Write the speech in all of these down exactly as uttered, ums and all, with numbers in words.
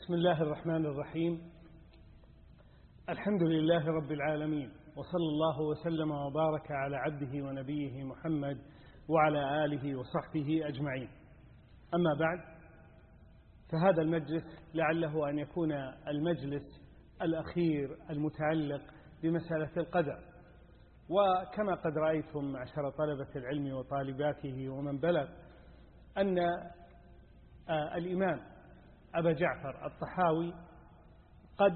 بسم الله الرحمن الرحيم. الحمد لله رب العالمين، وصلى الله وسلم وبارك على عبده ونبيه محمد وعلى آله وصحبه أجمعين. أما بعد، فهذا المجلس لعله أن يكون المجلس الأخير المتعلق بمسألة القدر. وكما قد رأيتم معشر طلبة العلم وطالباته ومن بلغ أن الإمام أبا جعفر الطحاوي قد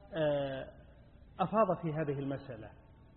أفاض في هذه المسألة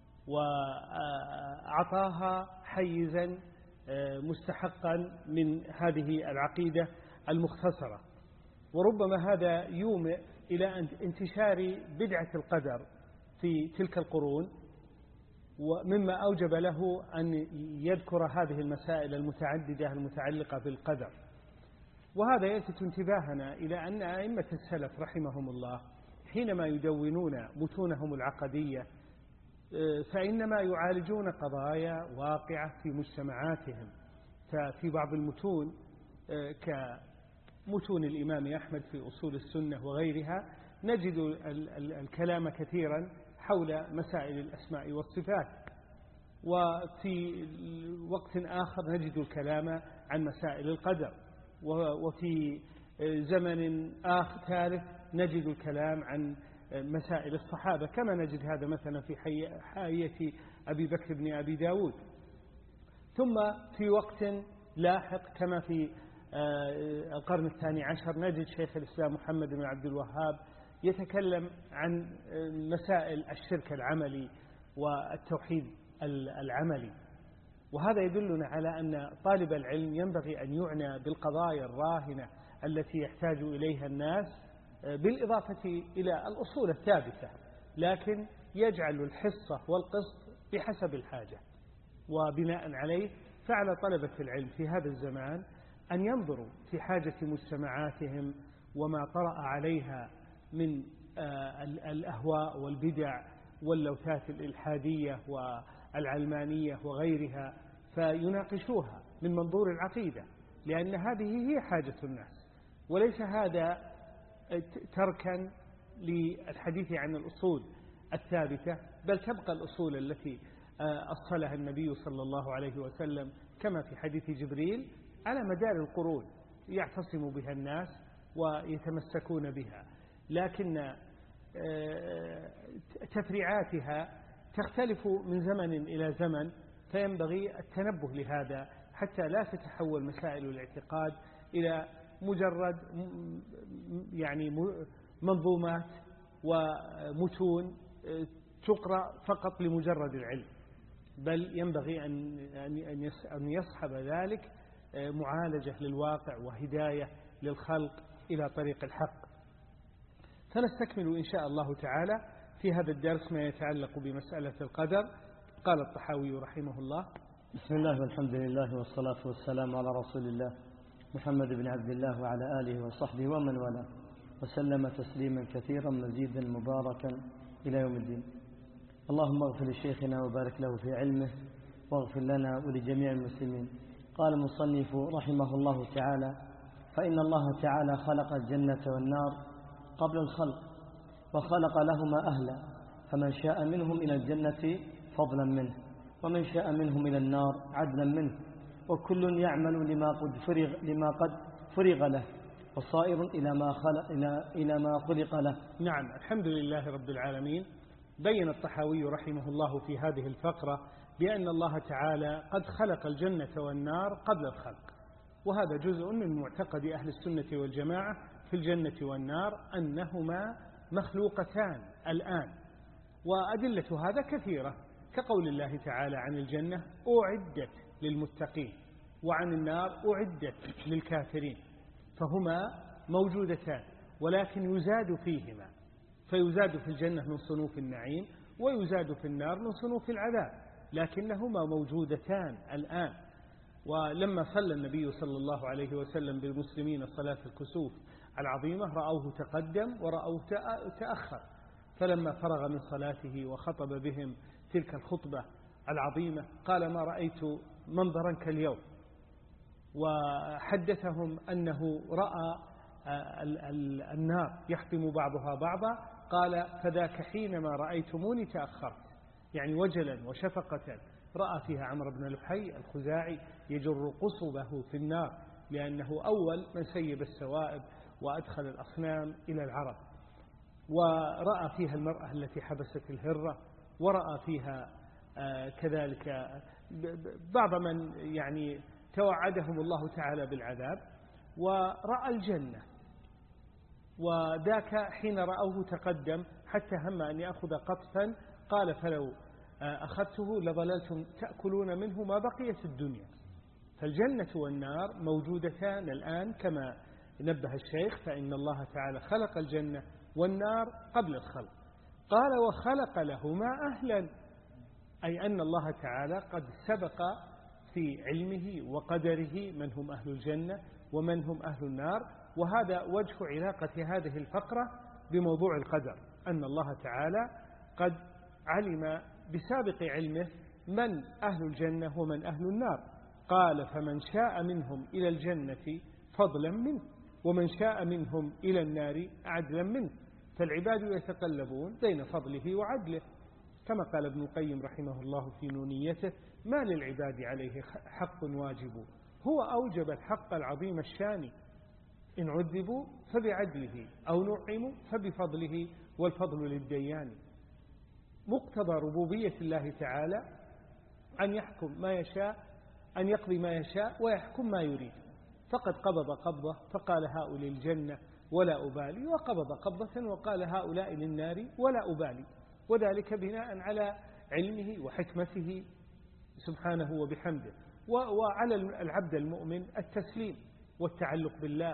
وأعطاها حيزا مستحقا من هذه العقيدة المختصرة. وربما هذا يومئ إلى انتشار بدعة القدر في تلك القرون، ومما أوجب له أن يذكر هذه المسائل المتعددة المتعلقة بالقدر. وهذا يلفت انتباهنا إلى أن أئمة السلف رحمهم الله حينما يدونون متونهم العقدية فإنما يعالجون قضايا واقعة في مجتمعاتهم. ففي بعض المتون كمتون الإمام أحمد في أصول السنة وغيرها نجد الكلام كثيرا حول مسائل الأسماء والصفات، وفي وقت آخر نجد الكلام عن مسائل القدر، وفي زمن آخر ثالث نجد الكلام عن مسائل الصحابة، كما نجد هذا مثلا في حاشية أبي بكر بن أبي داود. ثم في وقت لاحق كما في القرن الثاني عشر نجد شيخ الإسلام محمد بن عبد الوهاب يتكلم عن مسائل الشرك العملي والتوحيد العملي. وهذا يدلنا على أن طالب العلم ينبغي أن يعنى بالقضايا الراهنة التي يحتاج إليها الناس، بالإضافة إلى الأصول الثابتة، لكن يجعل الحصة والقسط بحسب الحاجة. وبناء عليه فعلى طلبة العلم في هذا الزمان أن ينظروا في حاجة مجتمعاتهم وما طرأ عليها من الأهواء والبدع واللوثات الإلحادية والعلمانية وغيرها، فيناقشوها من منظور العقيدة، لأن هذه هي حاجة الناس، وليس هذا تركا للحديث عن الأصول الثابتة، بل تبقى الأصول التي أصلها النبي صلى الله عليه وسلم كما في حديث جبريل على مدار القرون يعتصم بها الناس ويتمسكون بها، لكن تفريعاتها تختلف من زمن إلى زمن، فينبغي التنبه لهذا حتى لا تتحول مسائل الاعتقاد إلى مجرد يعني منظومات ومتون تقرأ فقط لمجرد العلم، بل ينبغي أن يصحب ذلك معالجة للواقع وهداية للخلق إلى طريق الحق. فنستكمل إن شاء الله تعالى في هذا الدرس ما يتعلق بمسألة القدر. قال الطحاوي رحمه الله: بسم الله والحمد لله والصلاة والسلام على رسول الله محمد بن عبد الله وعلى آله وصحبه ومن والاه، وسلم تسليما كثيرا مزيدا مباركا إلى يوم الدين. اللهم اغفر لشيخنا وبارك له في علمه، واغفر لنا ولجميع المسلمين. قال المصنف رحمه الله تعالى: فإن الله تعالى خلق الجنة والنار قبل الخلق، وخلق لهما أهلا، فمن شاء منهم إلى الجنة فضلا منه، ومن شاء منهم إلى النار عدلا منه، وكل يعمل لما قد فرغ, لما قد فرغ له، وصائر إلى ما خلق, إلى, إلى ما خلق له. نعم، الحمد لله رب العالمين. بين الطحاوي رحمه الله في هذه الفقرة بأن الله تعالى قد خلق الجنة والنار قبل الخلق، وهذا جزء من معتقد أهل السنة والجماعة في الجنة والنار أنهما مخلوقتان الآن. وأدلة هذا كثيرة، كقول الله تعالى عن الجنة: أعدت للمتقين، وعن النار: أعدت للكافرين. فهما موجودتان، ولكن يزاد فيهما، فيزاد في الجنة من صنوف النعيم، ويزاد في النار من صنوف العذاب، لكنهما موجودتان الآن. ولما صلى النبي صلى الله عليه وسلم بالمسلمين صلاة الكسوف العظيمة رأوه تقدم ورأوه تأخر، فلما فرغ من صلاته وخطب بهم تلك الخطبة العظيمة قال: ما رأيت منظرا كاليوم، وحدثهم أنه رأى النار يحطم بعضها بعضا، قال فذاك حينما رأيتموني تأخرت، يعني وجلا وشفقة رأى فيها عمرو بن لحي الخزاعي يجر قصبه في النار، لأنه أول من سيب السوائب وأدخل الأصنام إلى العرب، ورأى فيها المرأة التي حبست الهرة، ورأى فيها كذلك بعض من يعني توعدهم الله تعالى بالعذاب، ورأى الجنة. وذاك حين رأوه تقدم حتى هم أن يأخذ قطفا، قال فلو أخذته لظللتم تأكلون منه ما بقيت الدنيا. فالجنة والنار موجودتان الآن كما نبه الشيخ، فإن الله تعالى خلق الجنة والنار قبل الخلق. قال وخلق لهما أهلا، أي أن الله تعالى قد سبق في علمه وقدره من هم أهل الجنة ومن هم أهل النار. وهذا وجه علاقة هذه الفقرة بموضوع القدر، أن الله تعالى قد علم بسابق علمه من أهل الجنة ومن أهل النار. قال فمن شاء منهم إلى الجنة فضلا منه، ومن شاء منهم إلى النار عدلا منه. فالعباد يتقلبون بين فضله وعدله، كما قال ابن القيم رحمه الله في نونيته: ما للعباد عليه حق واجب، هو أوجب الحق العظيم الشان، إن عذبوا فبعدله أو نعموا فبفضله والفضل للديان. مقتضى ربوبية الله تعالى أن يحكم ما يشاء، أن يقضي ما يشاء ويحكم ما يريد. فقد قبض قبضة فقال هؤلاء الجنة ولا أبالي، وقبض قبضة وقال هؤلاء للنار ولا أبالي، وذلك بناء على علمه وحكمته سبحانه وبحمده. وعلى العبد المؤمن التسليم والتعلق بالله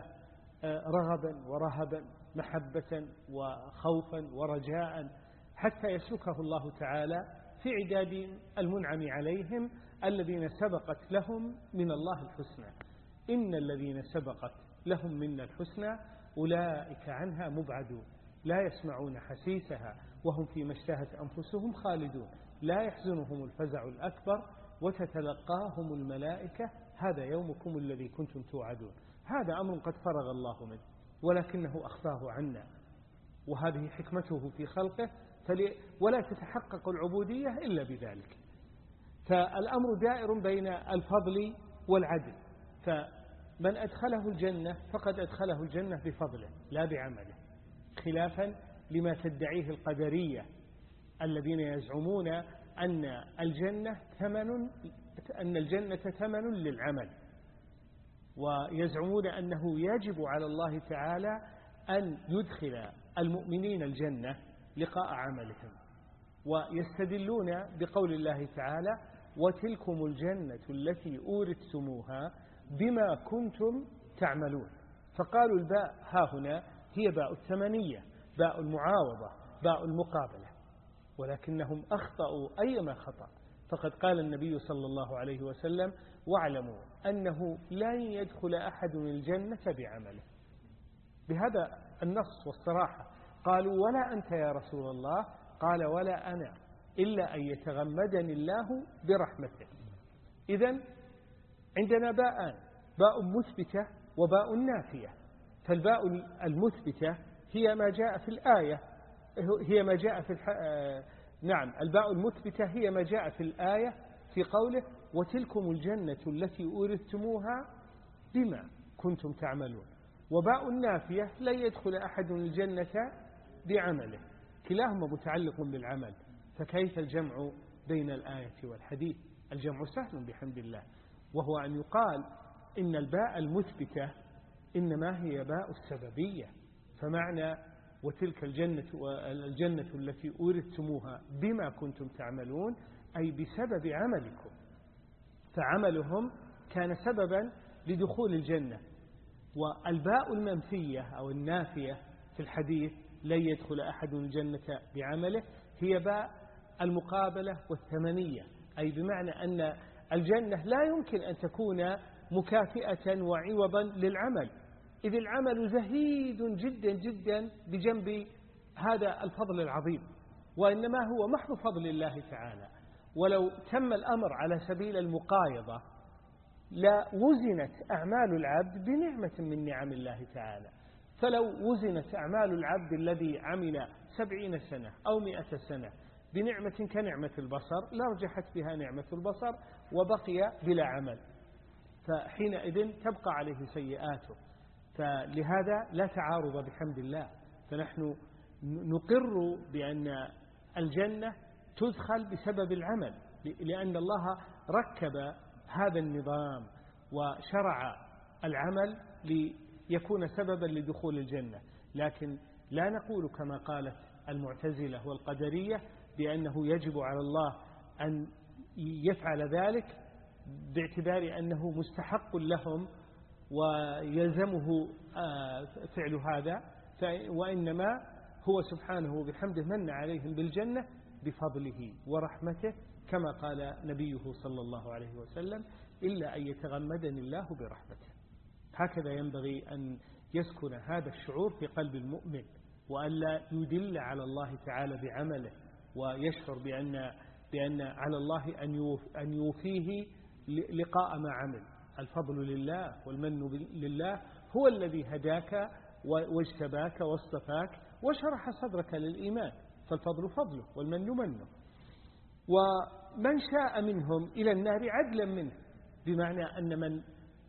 رغبا ورهبا، محبة وخوفا ورجاء، حتى يسلكه الله تعالى في عداد المنعم عليهم الذين سبقت لهم من الله الحسنى. إن الذين سبقت لهم منا الحسنى أولئك عنها مبعدون، لا يسمعون حسيسها وهم فيما اشتهت أنفسهم خالدون، لا يحزنهم الفزع الأكبر وتتلقاهم الملائكة هذا يومكم الذي كنتم توعدون. هذا أمر قد فرغ الله منه ولكنه أخفاه عنا، وهذه حكمته في خلقه، ولا تتحقق العبودية إلا بذلك. فالأمر دائر بين الفضل والعدل، فمن أدخله الجنة فقد أدخله الجنة بفضله لا بعمله، خلافا لما تدعيه القدرية الذين يزعمون أن الجنة ثمن أن الجنة ثمن للعمل، ويزعمون أنه يجب على الله تعالى أن يدخل المؤمنين الجنة لقاء عملهم، ويستدلون بقول الله تعالى: وتلكم الجنة التي أورثتموها بما كنتم تعملون. فقالوا الباء ها هنا هي باء الثمنية، باء المعاوضة، باء المقابلة، ولكنهم أخطأوا أيما خطأ. فقد قال النبي صلى الله عليه وسلم: واعلموا أنه لن يدخل أحد الجنة بعمله، بهذا النص والصراحة. قالوا: ولا أنت يا رسول الله؟ قال: ولا أنا، إلا أن يتغمدني الله برحمته. إذن عندنا باءان: باء مثبتة وباء نافية. فالباء المثبتة هي ما جاء في الآية، هي ما جاء في الح... نعم الباء المثبتة هي ما جاء في الآية في قوله: وتلكم الجنة التي أورثتموها بما كنتم تعملون. وباء النافية: لن يدخل أحد الجنة بعمله. كلاهما متعلق بالعمل، فكيف الجمع بين الآية والحديث؟ الجمع سهل بحمد الله، وهو أن يقال إن الباء المثبتة إنما هي باء السببية. فمعنى وتلك الجنة الجنة التي أورثتموها بما كنتم تعملون، أي بسبب عملكم، فعملهم كان سببا لدخول الجنة. والباء المنفية أو النافية في الحديث: لن يدخل أحد الجنة بعمله، هي باء المقابلة والثمنية، أي بمعنى أن الجنة لا يمكن أن تكون مكافئة وعوضا للعمل، إذ العمل زهيد جدا جدا بجنب هذا الفضل العظيم، وإنما هو محض فضل الله تعالى. ولو تم الأمر على سبيل المقايضة لا وزنت أعمال العبد بنعمة من نعم الله تعالى، فلو وزنت أعمال العبد الذي عمل سبعين سنة أو مئة سنة بنعمة كنعمة البصر لارجحت بها نعمة البصر وبقي بلا عمل، فحينئذ تبقى عليه سيئاته. فلهذا لا تعارض بحمد الله، فنحن نقر بأن الجنة تدخل بسبب العمل، لأن الله ركب هذا النظام وشرع العمل ليكون سببا لدخول الجنة. لكن لا نقول كما قالت المعتزلة والقدرية بأنه يجب على الله أن يفعل ذلك باعتبار أنه مستحق لهم ويلزمه فعل هذا، وإنما هو سبحانه بحمده من عليهم بالجنة بفضله ورحمته، كما قال نبيه صلى الله عليه وسلم: إلا أن يتغمدني الله برحمته. هكذا ينبغي أن يسكن هذا الشعور في قلب المؤمن، وألا يدل على الله تعالى بعمله، ويشعر بأن, بأن على الله أن يوفيه لقاء ما عمل. الفضل لله والمن لله، هو الذي هداك واجتباك واصطفاك وشرح صدرك للإيمان، فالفضل فضله والمن منه. ومن شاء منهم إلى النار عدلا منه، بمعنى أن من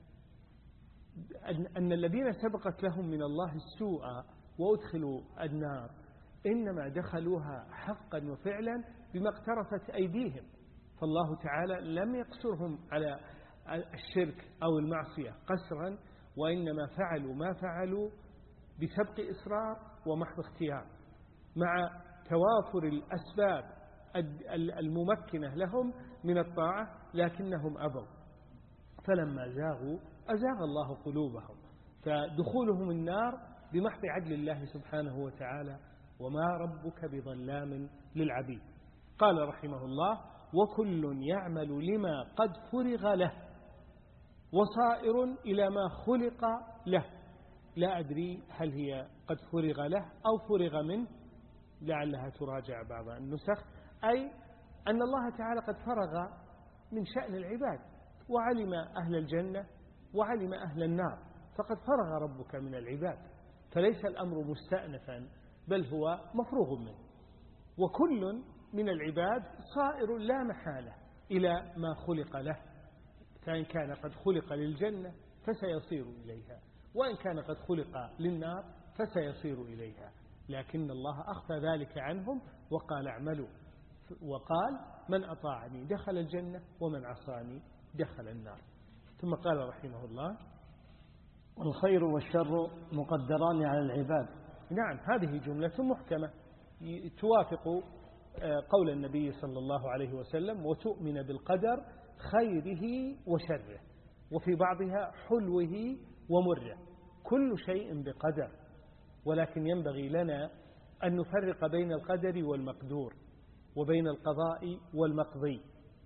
أن الذين سبقت لهم من الله السوء وأدخلوا النار إنما دخلوها حقا وفعلا بما اقترفت أيديهم، فالله تعالى لم يقصرهم على الشرك أو المعصية قسرا، وإنما فعلوا ما فعلوا بسبق إصرار ومحض اختيار، مع توافر الأسباب الممكنة لهم من الطاعة، لكنهم أبوا. فلما زاغوا أزاغ الله قلوبهم، فدخولهم النار بمحض عدل الله سبحانه وتعالى، وما ربك بظلام للعبيد. قال رحمه الله: وكل يعمل لما قد فرغ له وصائر إلى ما خلق له. لا أدري هل هي قد فرغ له أو فرغ منه، لعلها تراجع بعض النسخ، أي أن الله تعالى قد فرغ من شأن العباد، وعلم أهل الجنة وعلم أهل النار، فقد فرغ ربك من العباد، فليس الأمر مستأنفا بل هو مفروغ منه. وكل من العباد صائر لا محالة إلى ما خلق له، فإن كان قد خلق للجنة فسيصير إليها، وإن كان قد خلق للنار فسيصير إليها، لكن الله أخفى ذلك عنهم وقال: اعملوا، وقال: من أطاعني دخل الجنة ومن عصاني دخل النار. ثم قال رحمه الله: والخير والشر مقدران على العباد. نعم، هذه جملة محكمة توافق قول النبي صلى الله عليه وسلم: وتؤمن بالقدر خيره وشره، وفي بعضها حلوه ومره، كل شيء بقدر. ولكن ينبغي لنا أن نفرق بين القدر والمقدور، وبين القضاء والمقضي.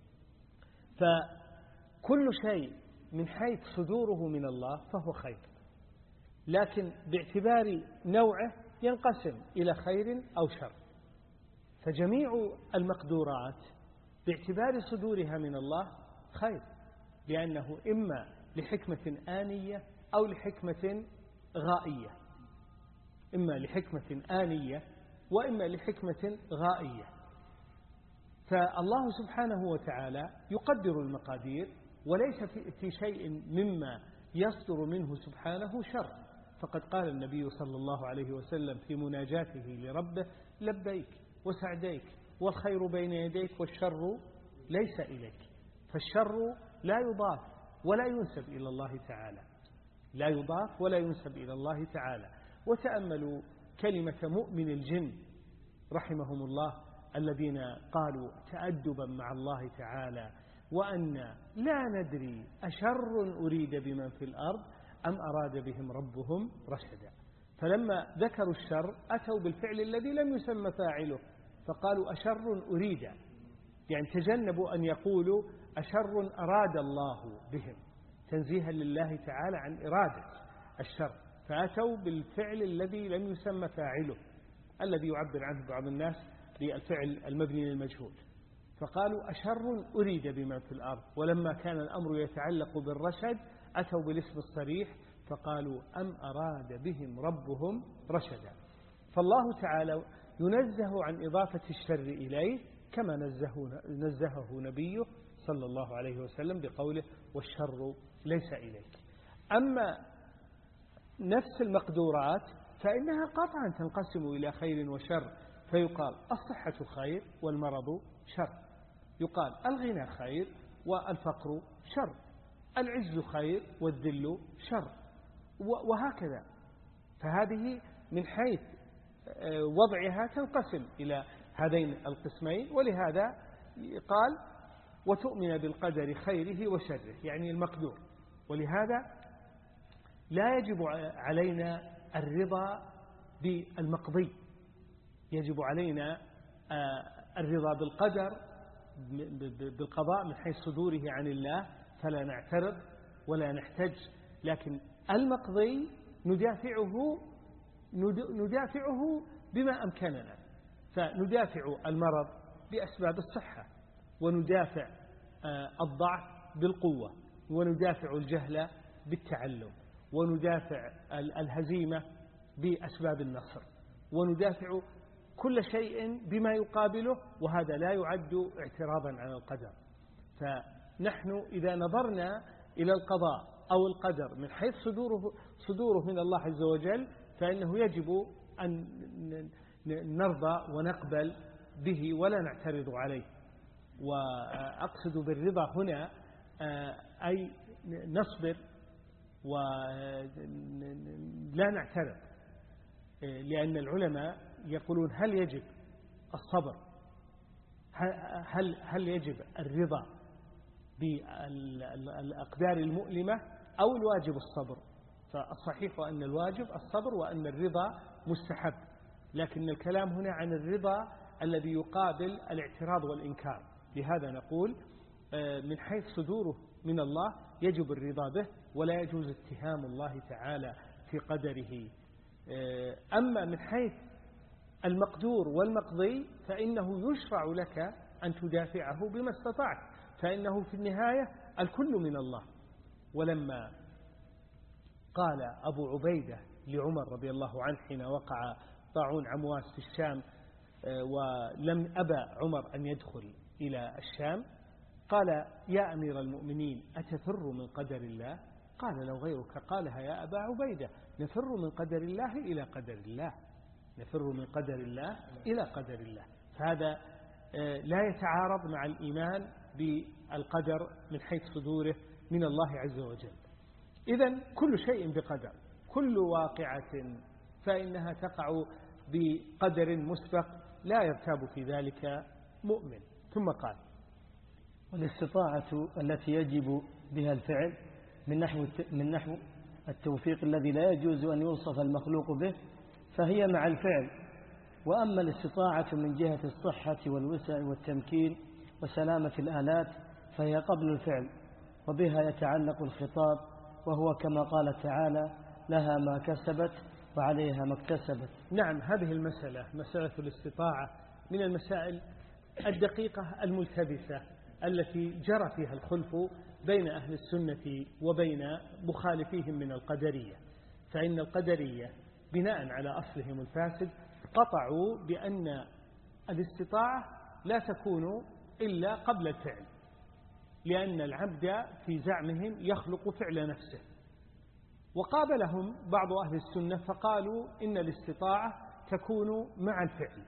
فكل شيء من حيث صدوره من الله فهو خير، لكن باعتبار نوعه ينقسم إلى خير أو شر. فجميع المقدورات باعتبار صدورها من الله خير، لأنه إما لحكمة آنية أو لحكمة غائية، إما لحكمة آنية وإما لحكمة غائية. فالله سبحانه وتعالى يقدر المقادير، وليس في شيء مما يصدر منه سبحانه شر. فقد قال النبي صلى الله عليه وسلم في مناجاته لربه: لبيك وسعديك والخير بين يديك والشر ليس إليك. فالشر لا يضاف ولا ينسب إلى الله تعالى، لا يضاف ولا ينسب إلى الله تعالى. وتأملوا كلمة مؤمن الجن رحمهم الله الذين قالوا تأدبا مع الله تعالى: وأن لا ندري أشر أريد بمن في الأرض أم أراد بهم ربهم رشدا. فلما ذكروا الشر أتوا بالفعل الذي لم يسمى فاعله، فقالوا أشر أريد، يعني تجنبوا أن يقولوا أشر أراد الله بهم، تنزيها لله تعالى عن إرادة الشر، فأتوا بالفعل الذي لم يسمى فاعله، الذي يعبر عنه بعض الناس بالفعل المبني للمجهول. فقالوا أشر أريد بمن في الأرض، ولما كان الأمر يتعلق بالرشد أتوا بالاسم الصريح فقالوا أم أراد بهم ربهم رشدا. فالله تعالى ينزه عن إضافة الشر إليه كما نزهه, نزهه نبيه صلى الله عليه وسلم بقوله والشر ليس إليك. أما نفس المقدورات فإنها قطعا تنقسم إلى خير وشر، فيقال الصحة خير والمرض شر، يقال الغنى خير والفقر شر، العز خير والذل شر، وهكذا. فهذه من حيث وضعها تنقسم إلى هذين القسمين. ولهذا قال وتؤمن بالقدر خيره وشره، يعني المقدور. ولهذا لا يجب علينا الرضا بالمقضي، يجب علينا الرضا بالقدر بالقضاء من حيث صدوره عن الله، فلا نعترض ولا نحتج. لكن المقضي ندافعه ندافعه بما أمكننا، فندافع المرض بأسباب الصحة، وندافع الضعف بالقوة، وندافع الجهل بالتعلم، وندافع الهزيمة بأسباب النصر، وندافع كل شيء بما يقابله، وهذا لا يعد اعتراضا على القدر. فنحن إذا نظرنا إلى القضاء أو القدر من حيث صدوره, صدوره من الله عز وجل، فإنه يجب أن نرضى ونقبل به ولا نعترض عليه. وأقصد بالرضا هنا أي نصبر ولا نعترض، لأن العلماء يقولون هل يجب الصبر، هل هل يجب الرضا بالأقدار المؤلمة أو الواجب الصبر؟ فالصحيح أن الواجب الصبر وأن الرضا مستحب، لكن الكلام هنا عن الرضا الذي يقابل الاعتراض والإنكار. لهذا نقول من حيث صدوره من الله يجب الرضا به، ولا يجوز اتهام الله تعالى في قدره. أما من حيث المقدور والمقضي فإنه يشرع لك أن تدافعه بما استطعت، فإنه في النهاية الكل من الله. ولما قال أبو عبيدة لعمر رضي الله عنه حين وقع طاعون عمواس في الشام ولم أبى عمر أن يدخل إلى الشام، قال يا أمير المؤمنين أتفر من قدر الله؟ قال لو غيرك قالها يا أبا عبيدة، نفر من قدر الله إلى قدر الله، نفر من قدر الله إلى قدر الله. فهذا لا يتعارض مع الإيمان بالقدر من حيث صدوره من الله عز وجل. إذن كل شيء بقدر، كل واقعة فإنها تقع بقدر مسبق لا يرتاب في ذلك مؤمن. ثم قال والاستطاعة التي يجب بها الفعل من نحو من نحو التوفيق الذي لا يجوز أن يوصف المخلوق به، فهي مع الفعل. وأما الاستطاعة من جهة الصحة والوسع والتمكين وسلامة الآلات فهي قبل الفعل، وبها يتعلق الخطاب، وهو كما قال تعالى لها ما كسبت وعليها ما اكتسبت. نعم، هذه المسألة مسألة الاستطاعة من المسائل الدقيقة الملتبسة التي جرى فيها الخلف بين أهل السنة وبين مخالفيهم من القدرية. فإن القدرية بناء على أصلهم الفاسد قطعوا بأن الاستطاعة لا تكون إلا قبل الفعل، لأن العبد في زعمهم يخلق فعل نفسه. وقابلهم بعض أهل السنة فقالوا إن الاستطاعة تكون مع الفعل.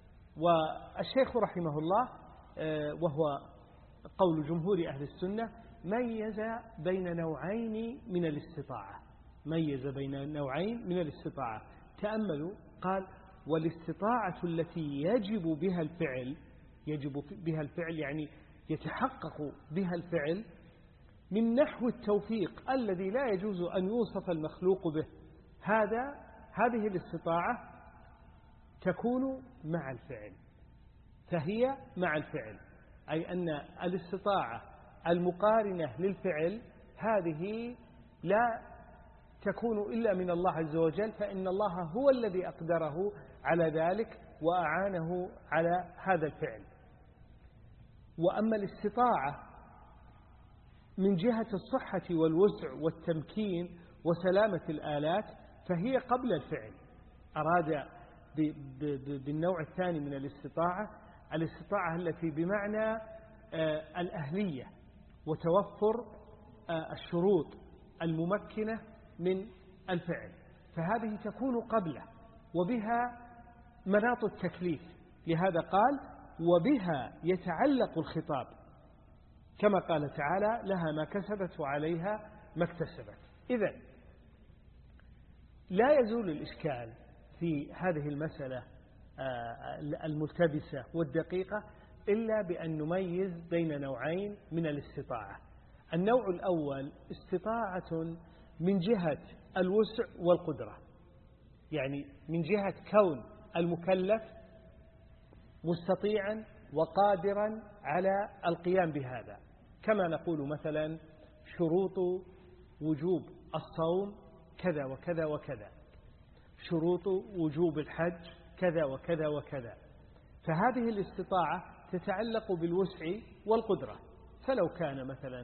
والشيخ رحمه الله وهو قول جمهور أهل السنة ميز بين نوعين من الاستطاعة، ميز بين نوعين من الاستطاعة. تأملوا، قال والاستطاعة التي يجب بها الفعل، يجب بها الفعل يعني يتحقق بها الفعل من نحو التوفيق الذي لا يجوز أن يوصف المخلوق به، هذا هذه الاستطاعة تكون مع الفعل، فهي مع الفعل، أي أن الاستطاعة المقارنة للفعل هذه لا تكون إلا من الله عز وجل، فإن الله هو الذي أقدره على ذلك وأعانه على هذا الفعل. وأما الاستطاعة من جهة الصحة والوسع والتمكين وسلامة الآلات فهي قبل الفعل. أراد بالنوع الثاني من الاستطاعة الاستطاعة التي بمعنى الأهلية وتوفر الشروط الممكنة من الفعل، فهذه تكون قبله وبها مناط التكليف. لهذا قال وبها يتعلق الخطاب، كما قال تعالى لها ما كسبت وعليها ما اكتسبت. إذن لا يزول الإشكال في هذه المسألة الملتبسة والدقيقة إلا بأن نميز بين نوعين من الاستطاعة. النوع الأول استطاعة من جهة الوسع والقدرة، يعني من جهة كون المكلف مستطيعا وقادرا على القيام بهذا، كما نقول مثلا شروط وجوب الصوم كذا وكذا وكذا، شروط وجوب الحج كذا وكذا وكذا. فهذه الاستطاعة تتعلق بالوسع والقدرة. فلو كان مثلا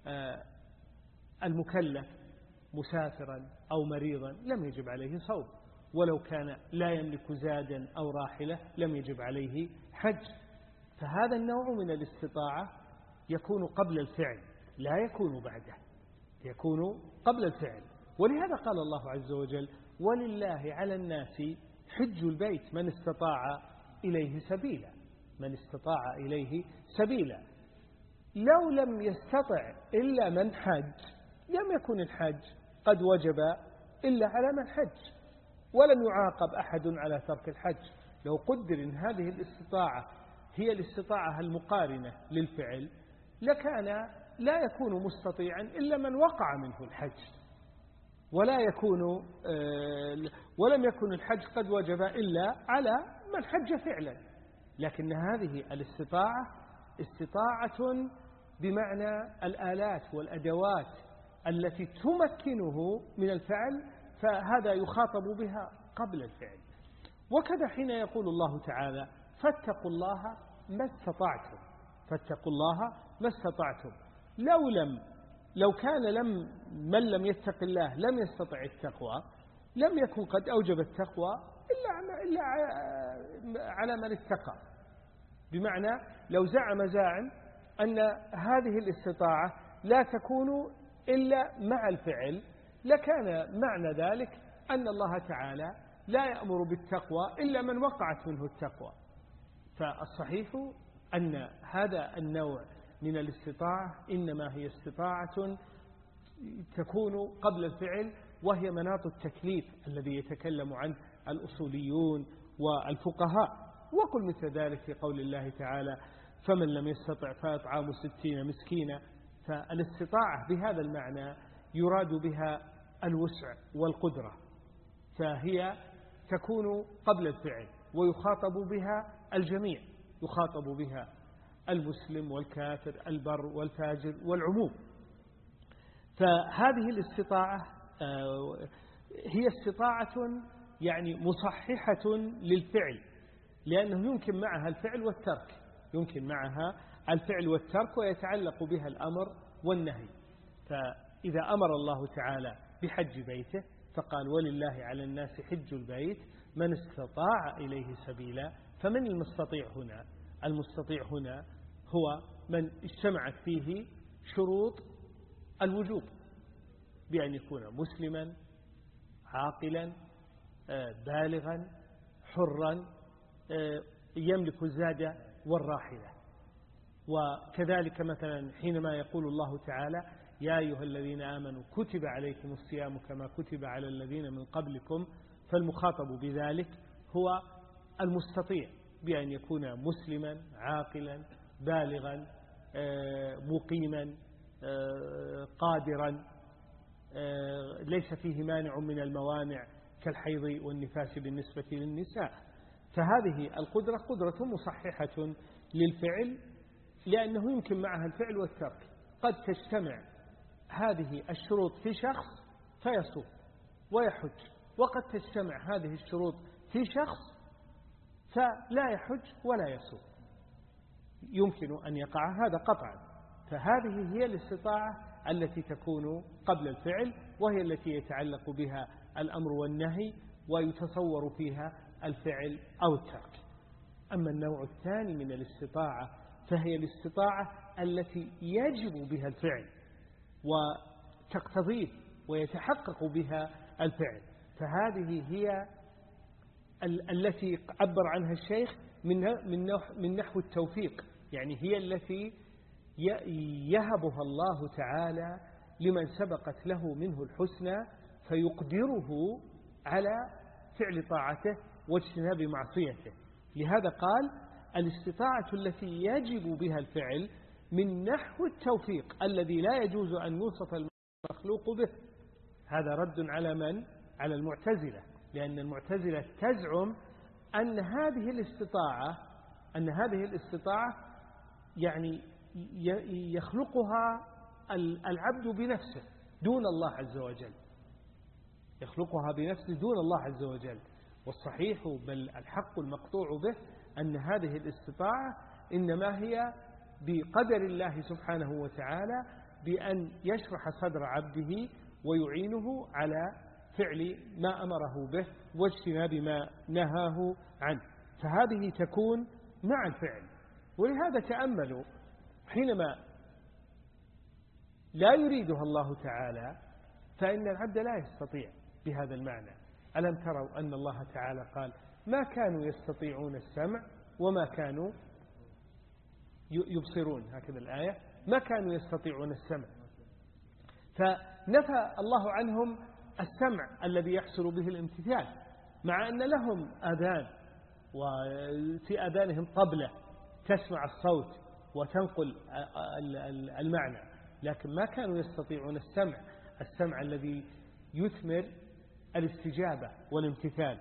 المكلف مسافرا أو مريضا لم يجب عليه صوم، ولو كان لا يملك زادا أو راحلة لم يجب عليه حج. فهذا النوع من الاستطاعة يكون قبل الفعل لا يكون بعده، يكون قبل الفعل. ولهذا قال الله عز وجل ولله على الناس حج البيت من استطاع إليه سبيلا، من استطاع إليه سبيلا. لو لم يستطع إلا من حج لم يكن الحج قد وجب إلا على من حج، ولم يعاقب أحد على ترك الحج. لو قدر إن هذه الاستطاعة هي الاستطاعة المقارنة للفعل لكان لا يكون مستطيعا إلا من وقع منه الحج، ولا يكون ولم يكن الحج قد وجب إلا على من حج فعلا. لكن هذه الاستطاعة استطاعة بمعنى الآلات والأدوات التي تمكنه من الفعل، فهذا يخاطب بها قبل الفعل. وكذا حين يقول الله تعالى فاتقوا الله ما استطعتم، فاتقوا الله ما استطعتم. لو لم لو كان لم من لم يتق الله لم يستطع التقوى لم يكن قد أوجب التقوى إلا إلا على من اتقى. بمعنى لو زعم زاعم أن هذه الاستطاعة لا تكون إلا مع الفعل لكان معنى ذلك أن الله تعالى لا يأمر بالتقوى إلا من وقعت منه التقوى. فالصحيح أن هذا النوع من الاستطاعة إنما هي استطاعة تكون قبل الفعل، وهي مناط التكليف الذي يتكلم عنه الأصوليون والفقهاء. وقل مثل ذلك في قول الله تعالى فمن لم يستطع فإطعام ستين مسكينا. فالاستطاعة بهذا المعنى يراد بها الوسع والقدرة، فهي تكون قبل الفعل ويخاطب بها الجميع، يخاطب بها المسلم والكافر البر والفاجر والعموم. فهذه الاستطاعة هي استطاعة يعني مصححة للفعل، لأنه يمكن معها الفعل والترك، يمكن معها الفعل والترك ويتعلق بها الأمر والنهي. فإذا أمر الله تعالى بحج بيته فقال ولله على الناس حج البيت من استطاع إليه سبيلا. فمن المستطيع هنا؟ المستطيع هنا هو من اجتمعت فيه شروط الوجوب، بأن يكون مسلما عاقلا بالغا حرا يملك الزاد والراحلة. وكذلك مثلا حينما يقول الله تعالى يا أيها الذين آمنوا كتب عليكم الصيام كما كتب على الذين من قبلكم، فالمخاطب بذلك هو المستطيع بأن يكون مسلما عاقلا بالغا مقيما قادرا ليس فيه مانع من الموانع كالحيض والنفاس بالنسبة للنساء. فهذه القدرة قدرة مصححة للفعل، لأنه يمكن معها الفعل والترك. قد تجتمع هذه الشروط في شخص فيصوم ويحج، وقد تجتمع هذه الشروط في شخص فلا يحج ولا يصوم، يمكن أن يقع هذا قطعا. فهذه هي الاستطاعة التي تكون قبل الفعل، وهي التي يتعلق بها الأمر والنهي ويتصور فيها الفعل أو الترك. أما النوع الثاني من الاستطاعة فهي الاستطاعة التي يجب بها الفعل وتقتضيه ويتحقق بها الفعل، فهذه هي التي عبر عنها الشيخ من نحو التوفيق، يعني هي التي يهبها الله تعالى لمن سبقت له منه الحسنى فيقدره على فعل طاعته واجتناب معصيته. لهذا قال الاستطاعة التي يجب بها الفعل من نحو التوفيق الذي لا يجوز أن يوصف المخلوق به. هذا رد على من؟ على المعتزلة، لأن المعتزلة تزعم أن هذه الاستطاعة أن هذه الاستطاعة يعني يخلقها العبد بنفسه دون الله عز وجل، يخلقها بنفسه دون الله عز وجل. والصحيح بل الحق المقطوع به أن هذه الاستطاعة إنما هي بقدر الله سبحانه وتعالى بأن يشرح صدر عبده ويعينه على فعل ما أمره به واجتناب ما نهاه عنه، فهذه تكون مع الفعل. ولهذا تأملوا حينما لا يريدها الله تعالى فإن العبد لا يستطيع بهذا المعنى. ألم تروا أن الله تعالى قال ما كانوا يستطيعون السمع وما كانوا يبصرون، هكذا الآية، ما كانوا يستطيعون السمع، فنفى الله عنهم السمع الذي يحصل به الامتثال، مع أن لهم آذان وفي آذانهم طبلة تسمع الصوت وتنقل المعنى، لكن ما كانوا يستطيعون السمع، السمع الذي يثمر الاستجابة والامتثال.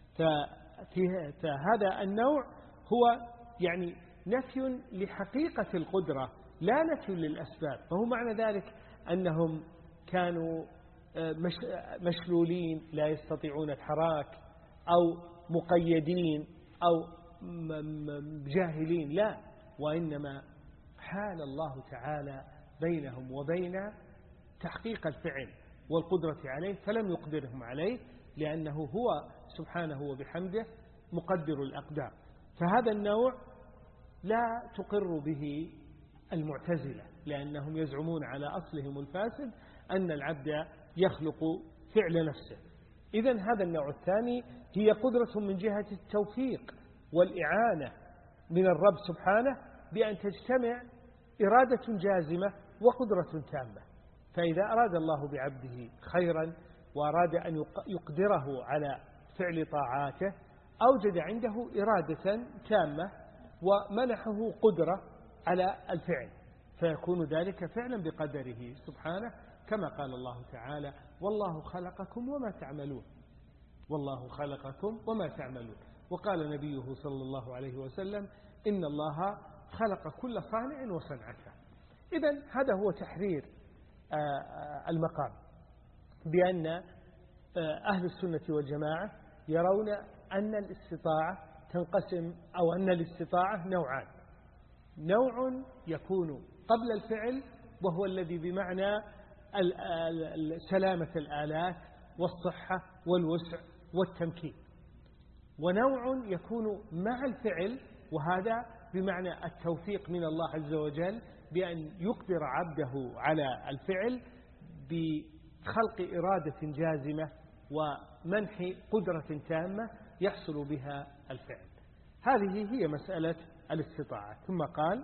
فهذا النوع هو يعني نفي لحقيقة القدرة لا نفي للأسباب، فهو معنى ذلك أنهم كانوا مشلولين لا يستطيعون الحراك أو مقيدين أو جاهلين، لا، وإنما حال الله تعالى بينهم وبين تحقيق الفعل والقدرة عليه فلم يقدرهم عليه، لأنه هو سبحانه وبحمده مقدر الأقدار. فهذا النوع لا تقر به المعتزلة، لأنهم يزعمون على أصلهم الفاسد أن العبد يخلق فعل نفسه. إذن هذا النوع الثاني هي قدرة من جهة التوفيق والإعانة من الرب سبحانه بأن تجتمع إرادة جازمة وقدرة تامة. فإذا أراد الله بعبده خيرا وأراد أن يقدره على فعل طاعاته أوجد عنده إرادة تامة ومنحه قدرة على الفعل، فيكون ذلك فعلا بقدره سبحانه، كما قال الله تعالى والله خلقكم وما تعملون، والله خلقكم وما تعملون. وقال نبيه صلى الله عليه وسلم إن الله خلق كل صانع وصنعته. إذن هذا هو تحرير المقام، بأن أهل السنة والجماعة يرون أن الاستطاعة تنقسم أو أن الاستطاعة نوعان: نوع يكون قبل الفعل وهو الذي بمعنى سلامة الآلات والصحة والوسع والتمكين، ونوع يكون مع الفعل وهذا بمعنى التوفيق من الله عز وجل بأن يقدر عبده على الفعل بخلق إرادة جازمة ومنح قدرة تامة يحصل بها الفعل. هذه هي مسألة الاستطاعة. ثم قال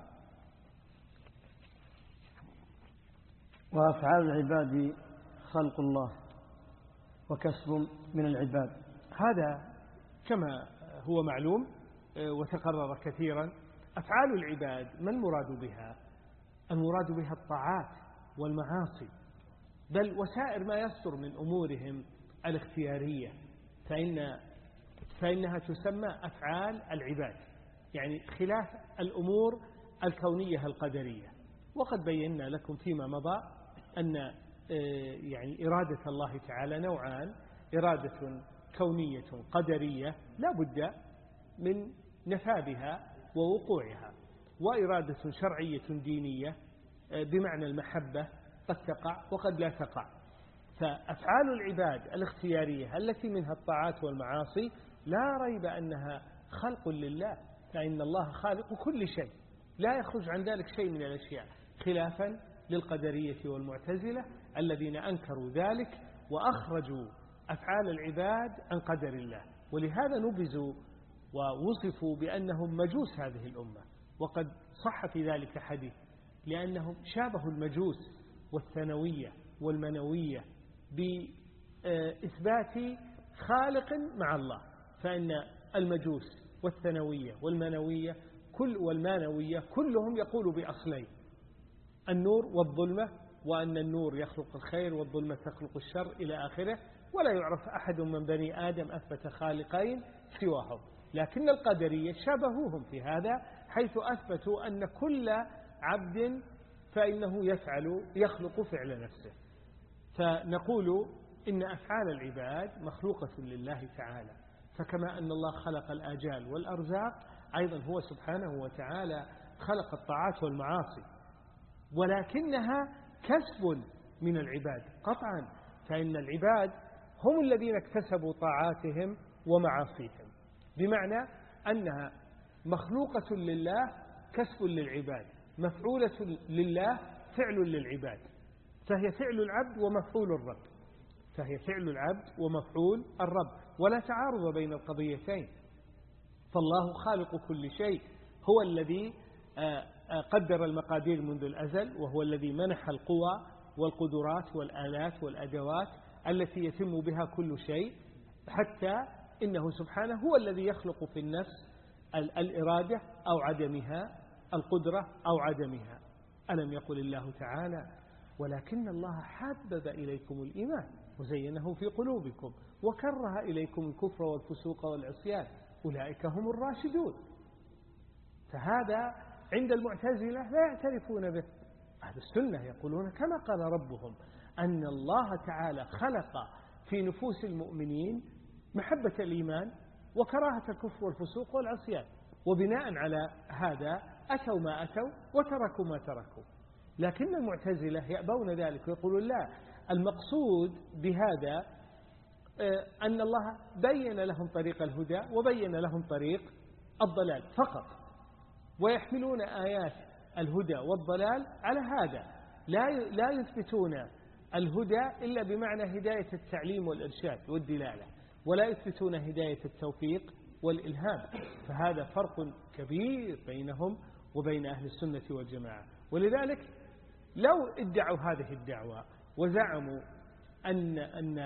وأفعال العباد خلق الله وكسب من العباد. هذا كما هو معلوم وتقرر كثيرا. أفعال العباد ما المراد بها؟ المراد بها الطاعات والمعاصي، بل وسائر ما يصدر من أمورهم الاختيارية، فإن فإنها تسمى أفعال العباد، يعني خلاف الأمور الكونية القدرية. وقد بينا لكم فيما مضى أن يعني إرادة الله تعالى نوعان: إرادة كونية قدرية لا بد من نفاذها ووقوعها، وإرادة شرعية دينية بمعنى المحبة قد تقع وقد لا تقع. فأفعال العباد الاختيارية التي منها الطاعات والمعاصي لا ريب أنها خلق لله، فإن الله خالق كل شيء، لا يخرج عن ذلك شيء من الأشياء، خلافا للقدرية والمعتزلة الذين أنكروا ذلك وأخرجوا أفعال العباد عن قدر الله، ولهذا نبذوا ووصفوا بأنهم مجوس هذه الأمة. وقد صح في ذلك حديث، لأنهم شابهوا المجوس والثانوية والمنوية بإثبات خالق مع الله، فإن المجوس والثانوية والمنوية كل والمانوية كلهم يقول بأصلين: النور والظلمة، وأن النور يخلق الخير والظلمة تخلق الشر إلى آخره، ولا يعرف أحد من بني آدم أثبت خالقين سواهم. لكن القدرية شبهوهم في هذا، حيث أثبتوا أن كل عبد فإنه يفعل يخلق فعل نفسه. فنقول إن أفعال العباد مخلوقة لله تعالى، فكما أن الله خلق الآجال والأرزاق، أيضا هو سبحانه وتعالى خلق الطاعات والمعاصي، ولكنها كسب من العباد قطعا، فإن العباد هم الذين اكتسبوا طاعاتهم ومعاصيهم، بمعنى أنها مخلوقة لله كسب للعباد، مفعولة لله فعل للعباد، فهي فعل العبد ومفعول الرب، فهي فعل العبد ومفعول الرب، ولا تعارض بين القضيتين. فالله خالق كل شيء، هو الذي قدر المقادير منذ الأزل، وهو الذي منح القوى والقدرات والآلات والأدوات التي يتم بها كل شيء، حتى إنه سبحانه هو الذي يخلق في النفس الإرادة أو عدمها، القدرة أو عدمها. ألم يقل الله تعالى: ولكن الله حبب إليكم الإيمان وزينه في قلوبكم وكره إليكم الكفر والفسوق والعصيان أولئك هم الراشدون. فهذا عند المعتزلة لا يعترفون به. أهل السنة يقولون كما قال ربهم أن الله تعالى خلق في نفوس المؤمنين محبة الإيمان وكراهة الكفر والفسوق والعصيان، وبناء على هذا أتوا ما أتوا وتركوا ما تركوا. لكن المعتزلة يأبون ذلك ويقولون لا، المقصود بهذا أن الله بين لهم طريق الهدى وبين لهم طريق الضلال فقط، ويحملون آيات الهدى والضلال على هذا، لا لا يثبتون الهدى إلا بمعنى هداية التعليم والإرشاد والدلالة، ولا يثبتون هداية التوفيق والإلهام. فهذا فرق كبير بينهم وبين أهل السنة والجماعة. ولذلك لو ادعوا هذه الدعوة وزعموا أن أن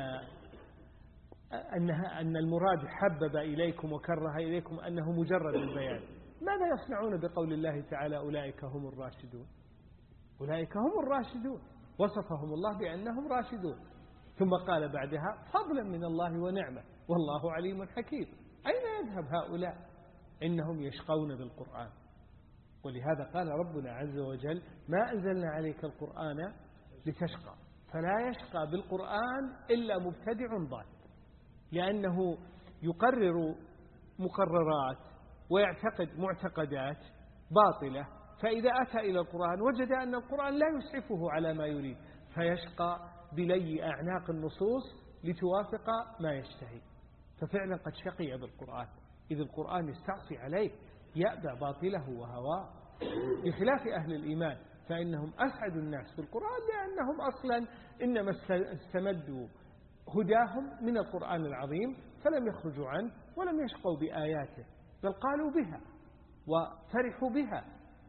أنها أن المراد حبب إليكم وكره إليكم أنه مجرد البيان، ماذا يصنعون بقول الله تعالى أولئك هم الراشدون؟ أولئك هم الراشدون، وصفهم الله بأنهم راشدون، ثم قال بعدها فضلا من الله ونعمة والله عليم حكيم. أين يذهب هؤلاء؟ إنهم يشقون بالقرآن. ولهذا قال ربنا عز وجل ما أنزلنا عليك القرآن لتشقى، فلا يشقى بالقرآن إلا مبتدع ضال، لأنه يقرر مقررات ويعتقد معتقدات باطلة، فإذا أتى إلى القرآن وجد أن القرآن لا يسعفه على ما يريد، فيشقى بلي أعناق النصوص لتوافق ما يشتهي. ففعلا قد شقي بالقرآن، إذ القرآن يستعصي عليه، يأبى باطله وهواه، بخلاف أهل الإيمان فإنهم أسعد الناس بالقرآن، لأنهم أصلا إنما استمدوا هداهم من القرآن العظيم، فلم يخرجوا عنه ولم يشقوا بآياته، بل قالوا بها وفرحوا بها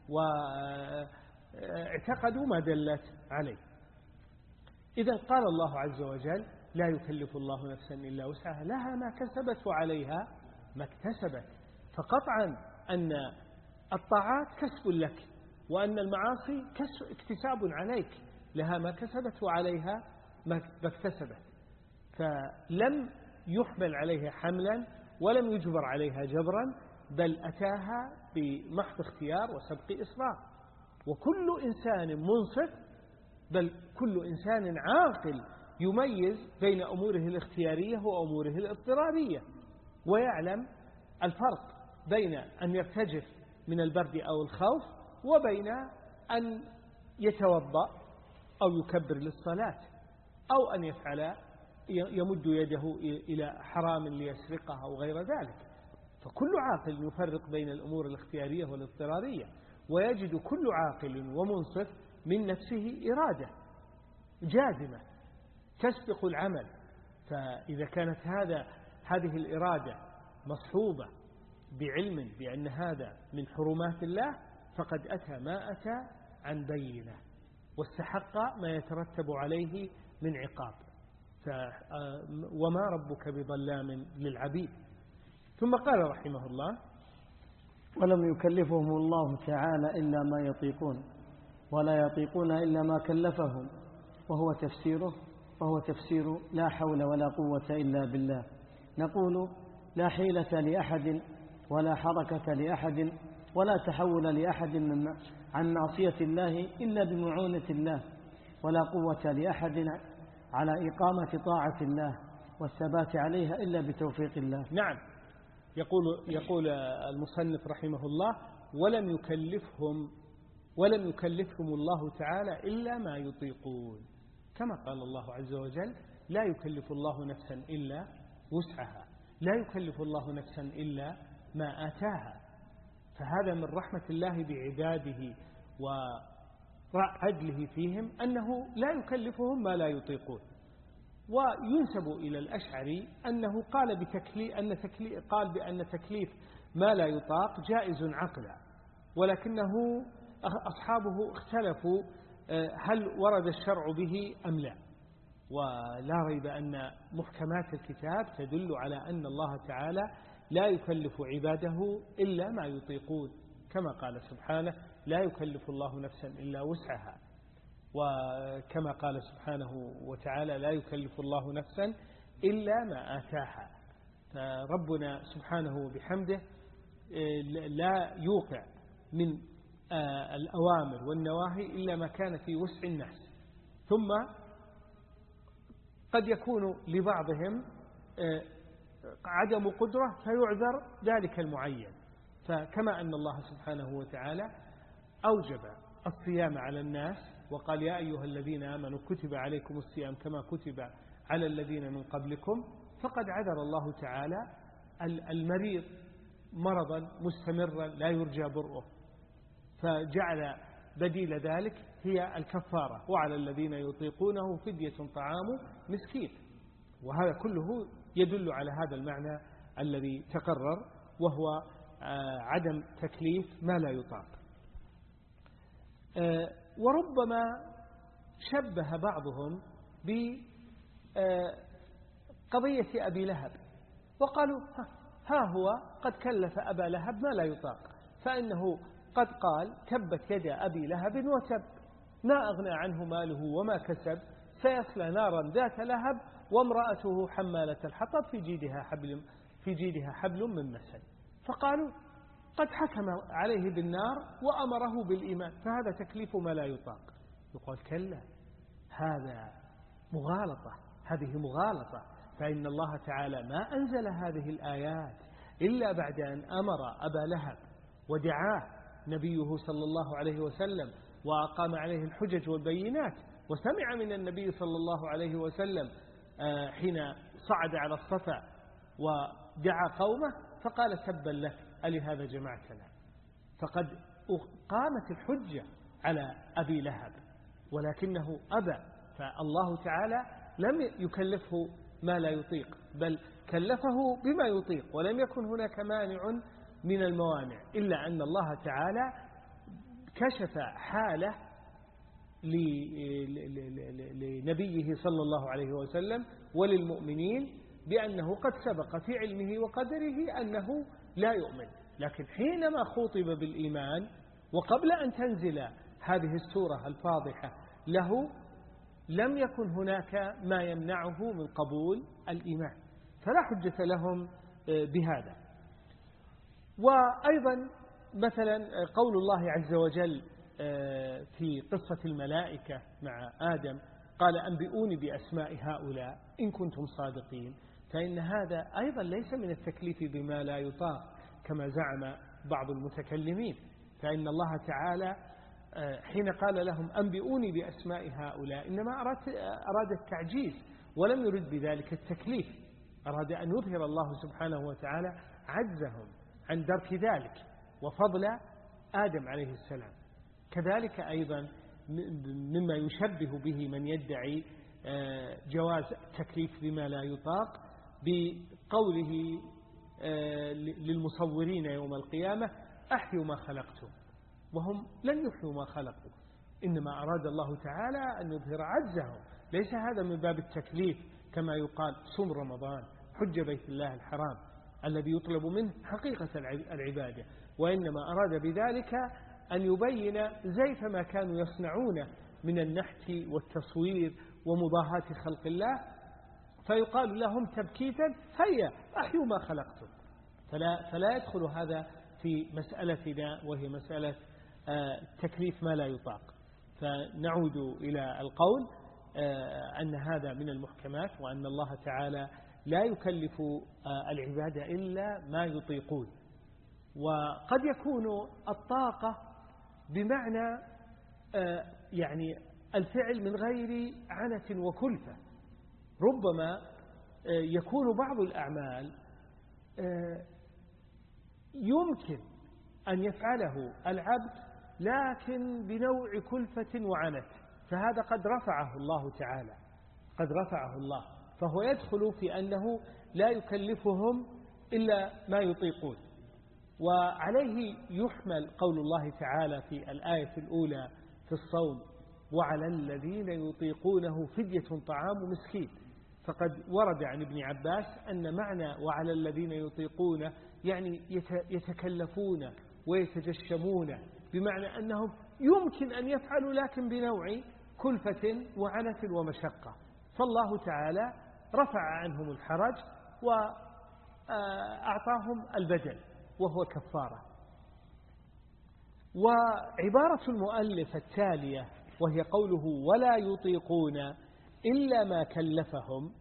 واعتقدوا ما دلت عليه. إذا قال الله عز وجل لا يكلف الله نفسا إلا وسعها لها ما كسبت وعليها ما اكتسبت، فقطعا أن الطاعات كسب لك، وأن المعاصي اكتساب عليك، لها ما كسبت وعليها ما اكتسبت، فلم يحمل عليها حملا ولم يجبر عليها جبرا، بل أتاها بمحض اختيار وسبق إصرار. وكل إنسان منصف، بل كل إنسان عاقل يميز بين أموره الاختيارية وأموره الاضطرارية، ويعلم الفرق بين أن يرتجف من البرد أو الخوف وبين أن يتوضأ أو يكبر للصلاة، أو أن يفعل يمد يده إلى حرام ليسرقها أو غير ذلك. فكل عاقل يفرق بين الأمور الاختيارية والاضطرارية، ويجد كل عاقل ومنصف من نفسه إرادة جازمة تسبق العمل. فإذا كانت هذا هذه الإرادة مصحوبة بعلم بأن هذا من حرمات الله فقد أتى ما أتى عن بينة واستحق ما يترتب عليه من عقاب. وما ربك بظلام للعبيد. ثم قال رحمه الله: ولم يكلفهم الله تعالى إلا ما يطيقون ولا يطيقون إلا ما كلفهم، وهو تفسيره وهو تفسير لا حول ولا قوة إلا بالله. نقول: لا حيلة لأحد ولا حركة لأحد ولا تحول لأحد من عن معصية الله إلا بمعونة الله، ولا قوة لأحد على إقامة طاعة الله والثبات عليها إلا بتوفيق الله. نعم، يقول يقول المصنف رحمه الله: ولم يكلفهم ولم يكلفهم الله تعالى إلا ما يطيقون، كما قال الله عز وجل: لا يكلف الله نفسا إلا وسعها، لا يكلف الله نفسا إلا ما آتاها. فهذا من رحمة الله بعباده وعدله فيهم أنه لا يكلفهم ما لا يطيقون. وينسب إلى الأشعري أنه قال بتكليف أن تكليف قال بأن تكليف ما لا يطاق جائز عقلا، ولكنه أصحابه اختلفوا هل ورد الشرع به أم لا. ولا ريب أن محكمات الكتاب تدل على أن الله تعالى لا يكلف عباده إلا ما يطيقون، كما قال سبحانه: لا يكلف الله نفسا إلا وسعها. وكما قال سبحانه وتعالى: لا يكلف الله نفسا إلا ما آتاها. فربنا سبحانه بحمده لا يوقع من الأوامر والنواهي إلا ما كان في وسع الناس. ثم قد يكون لبعضهم عدم قدرة فيعذر ذلك المعين. فكما أن الله سبحانه وتعالى أوجب الصيام على الناس وقال: يا أيها الذين آمنوا كتب عليكم الصيام كما كتب على الذين من قبلكم، فقد عذر الله تعالى المريض مرضا مستمرا لا يرجى برؤه، فجعل بديل ذلك هي الكفارة، وعلى الذين يطيقونه فدية طعام مسكين. وهذا كله يدل على هذا المعنى الذي تقرر، وهو عدم تكليف ما لا يطاق. وربما شبه بعضهم بقضية أبي لهب وقالوا: ها هو قد كلف أبا لهب ما لا يطاق، فإنه قد قال: تبت يد أبي لهب وتب، ما أغنى عنه ماله وما كسب، سيصلى نارا ذات لهب وامرأته حمالة الحطب في جيدها حبل في جيدها حبل من مسد. فقالوا: قد حكم عليه بالنار وأمره بالإيمان، فهذا تكليف ما لا يطاق. يقول: كلا، هذا مغالطة، هذه مغالطة، فإن الله تعالى ما أنزل هذه الآيات إلا بعد أن أمر أبا لهب ودعاه نبيه صلى الله عليه وسلم وأقام عليه الحجج والبينات، وسمع من النبي صلى الله عليه وسلم حين صعد على الصفا ودعا قومه فقال: تبا لك ألهذا جمعتنا. فقد قامت الحجة على أبي لهب ولكنه أبى، فالله تعالى لم يكلفه ما لا يطيق، بل كلفه بما يطيق، ولم يكن هناك مانع من الموانع، إلا أن الله تعالى كشف حاله لنبيه صلى الله عليه وسلم وللمؤمنين بأنه قد سبق في علمه وقدره أنه لا يؤمن. لكن حينما خوطب بالإيمان وقبل أن تنزل هذه السورة الفاضحة له لم يكن هناك ما يمنعه من قبول الإيمان، فلا حجة لهم بهذا. وأيضا مثلا قول الله عز وجل في قصة الملائكة مع آدم: قال: أنبئوني بأسماء هؤلاء إن كنتم صادقين. فإن هذا أيضا ليس من التكليف بما لا يطاق كما زعم بعض المتكلمين، فإن الله تعالى حين قال لهم أنبئوني بأسماء هؤلاء إنما أراد, أراد التعجيز ولم يرد بذلك التكليف، أراد أن يظهر الله سبحانه وتعالى عجزهم عن درك ذلك وفضل آدم عليه السلام. كذلك أيضا مما يشبه به من يدعي جواز التكليف بما لا يطاق بقوله للمصورين يوم القيامة أحيوا ما خلقتم، وهم لن يحيوا ما خلقوا، إنما أراد الله تعالى أن يظهر عجزهم. ليس هذا من باب التكليف كما يقال صوم رمضان حج بيت الله الحرام الذي يطلب منه حقيقة العبادة، وإنما أراد بذلك أن يبين زيف ما كانوا يصنعونه من النحت والتصوير ومضاهاة خلق الله، فيقال لهم تبكيتا هيا أحيوا ما خلقتم. فلا, فلا يدخل هذا في مسألتنا وهي مسألة تكليف ما لا يطاق. فنعود إلى القول أن هذا من المحكمات، وأن الله تعالى لا يكلف العبادة إلا ما يطيقون. وقد يكون الطاقة بمعنى يعني الفعل من غير عنة وكلفة. ربما يكون بعض الأعمال يمكن أن يفعله العبد لكن بنوع كلفة وعنت، فهذا قد رفعه الله تعالى، قد رفعه الله، فهو يدخل في أنه لا يكلفهم إلا ما يطيقون. وعليه يحمل قول الله تعالى في الآية الأولى في الصوم وعلى الذين يطيقونه فدية طعام مسكين. فقد ورد عن ابن عباس أن معنى وعلى الذين يطيقون يعني يتكلفون ويتجشمون، بمعنى أنهم يمكن أن يفعلوا لكن بنوع كلفة وعنة ومشقة، فالله تعالى رفع عنهم الحرج وأعطاهم البدل وهو كفارة. وعبارة المؤلف التالية وهي قوله ولا يطيقون إلا ما كلفهم